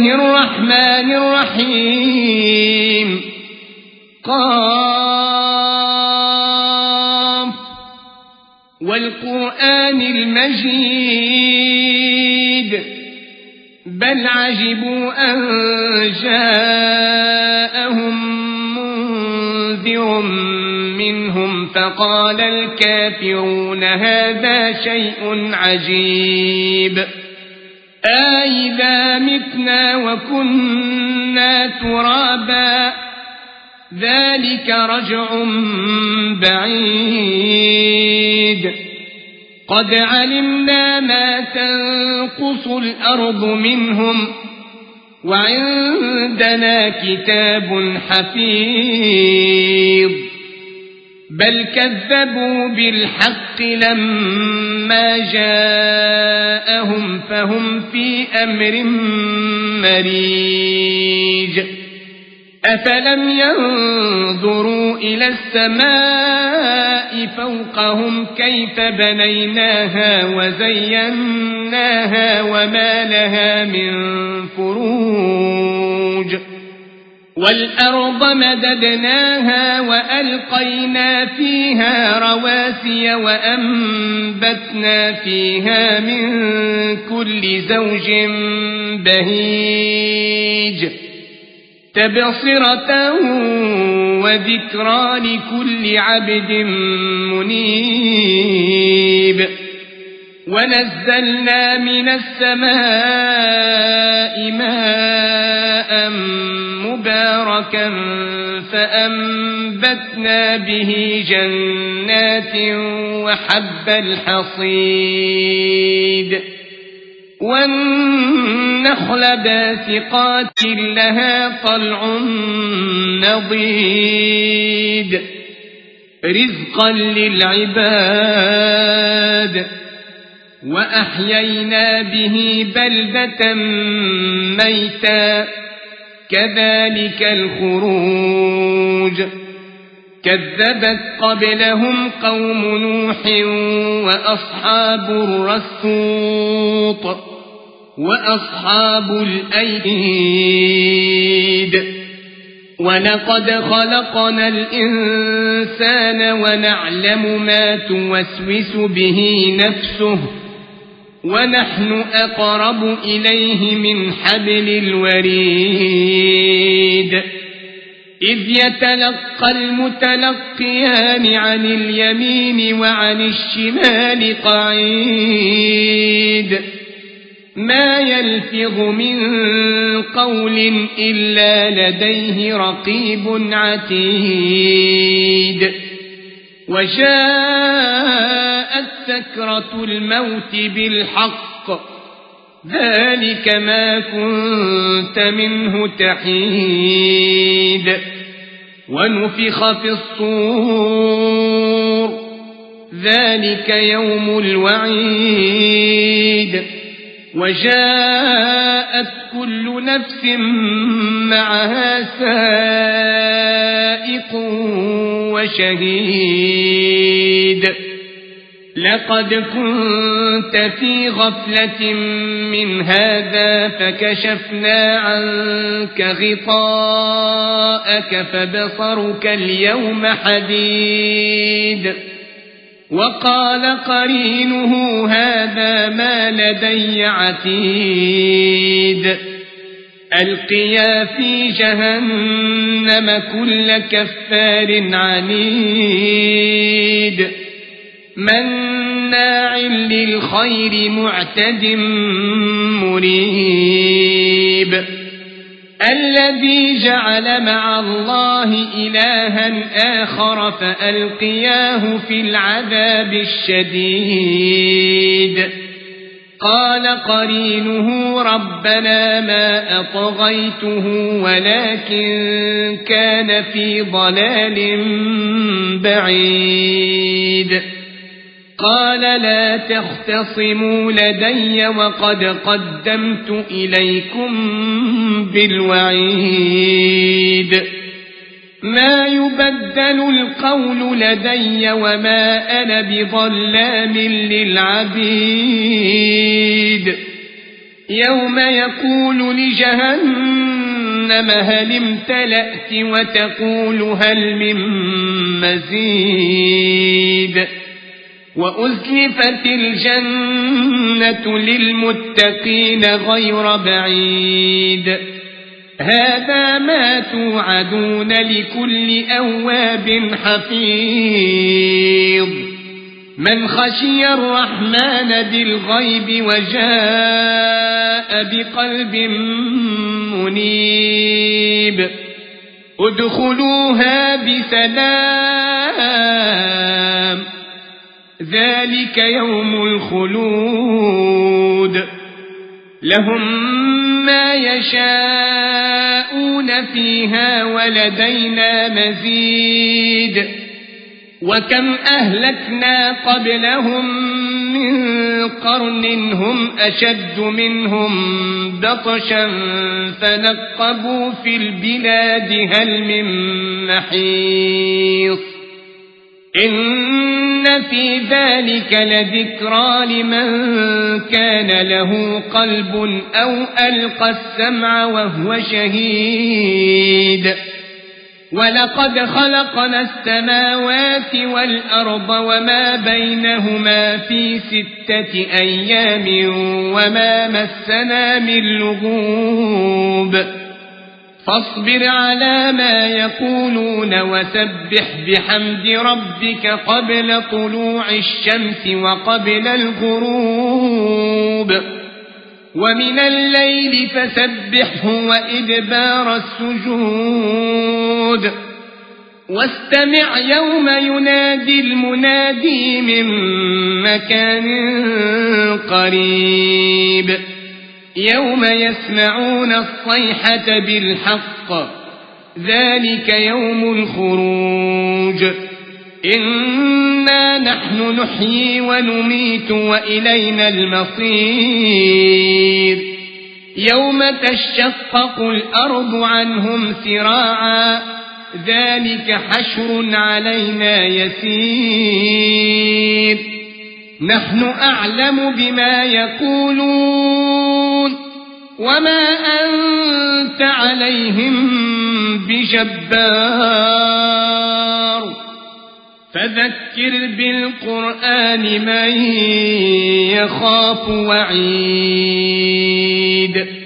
الله الرحمن الرحيم قاف والقرآن المجيد بل عجبوا أن جاءهم منذر منهم فقال الكافرون هذا شيء عجيب أإذا متنا وكنا ترابا ذلك رجع بعيد قد علمنا ما تنقص الأرض منهم وعندنا كتاب حفيظ بل كذبوا بالحق لما جاءهم فهم في أمر مريج أفلم ينظروا إلى السماء فوقهم كيف بنيناها وزيناها وما لها من فروج والأرض مددناها وألقينا فيها رواسي وأنبتنا فيها من كل زوج بهيج تبصرة وذكرى لكل عبد منيب ونزلنا من السماء ماء مباركا فأنبتنا به جنات وحب الحصيد والنخل باسقات لها طلع نضيد رزقا للعباد وأحيينا به بلدة ميتا كذلك الخروج كذبت قبلهم قوم نوح وأصحاب الرسوط وأصحاب الأيديد ولقد خلقنا الإنسان ونعلم ما توسوس به نفسه ونحن أقرب إليه من حبل الوريد إذ يتلقى المتلقيان عن اليمين وعن الشمال قعيد ما يلفظ من قول إلا لديه رقيب عتيد وجاءت سكرة الموت بالحق ذلك ما كنت منه تحيد ونفخ في الصور ذلك يوم الوعيد وجاءت كل نفس معها سائق وشهيد لقد كنت في غفلة من هذا فكشفنا عنك غطاءك فبصرك اليوم حديد وقال قرينه هذا ما لدي عتيد ألقيا في جهنم كل كفار عنيد مناع للخير معتد مريب الذي جعل مع الله إلها آخر فألقياه في العذاب الشديد قال قرينه ربنا ما أطغيته ولكن كان في ضلال بعيد قال لا تختصموا لدي وقد قدمت إليكم بالوعيد ما يبدل القول لدي وما أنا بظلام للعبيد يوم يقول لجهنم هل امتلأت وتقول هل من مزيد وأزلفت الجنة للمتقين غير بعيد هذا ما توعدون لكل أواب حفيظ من خشي الرحمن بالغيب وجاء بقلب منيب ادخلوها بسلام ذلك يوم الخلود لهم ما يشاءون فيها ولدينا مزيد وكم أهلكنا قبلهم من قرن هم أشد منهم بطشا فنقبوا في البلاد هل من محيص إن في ذلك لذكرى لمن كان له قلب أو ألقى السمع وهو شهيد ولقد خلقنا السماوات والأرض وما بينهما في 6 أيام وما مسنا من لغوب فاصبر على ما يقولون وسبح بحمد ربك قبل طلوع الشمس وقبل الغروب ومن الليل فسبحه وإدبار السجود واستمع يوم ينادي المنادي من مكان قريب يوم يسمعون الصيحة بالحق ذلك يوم الخروج إنا نحن نحيي ونميت وإلينا المصير يوم تشقق الأرض عنهم سراعا ذلك حشر علينا يسير نحن أعلم بما يقولون وما أنت عليهم بجبار فذكر بالقرآن من يخاف وعيد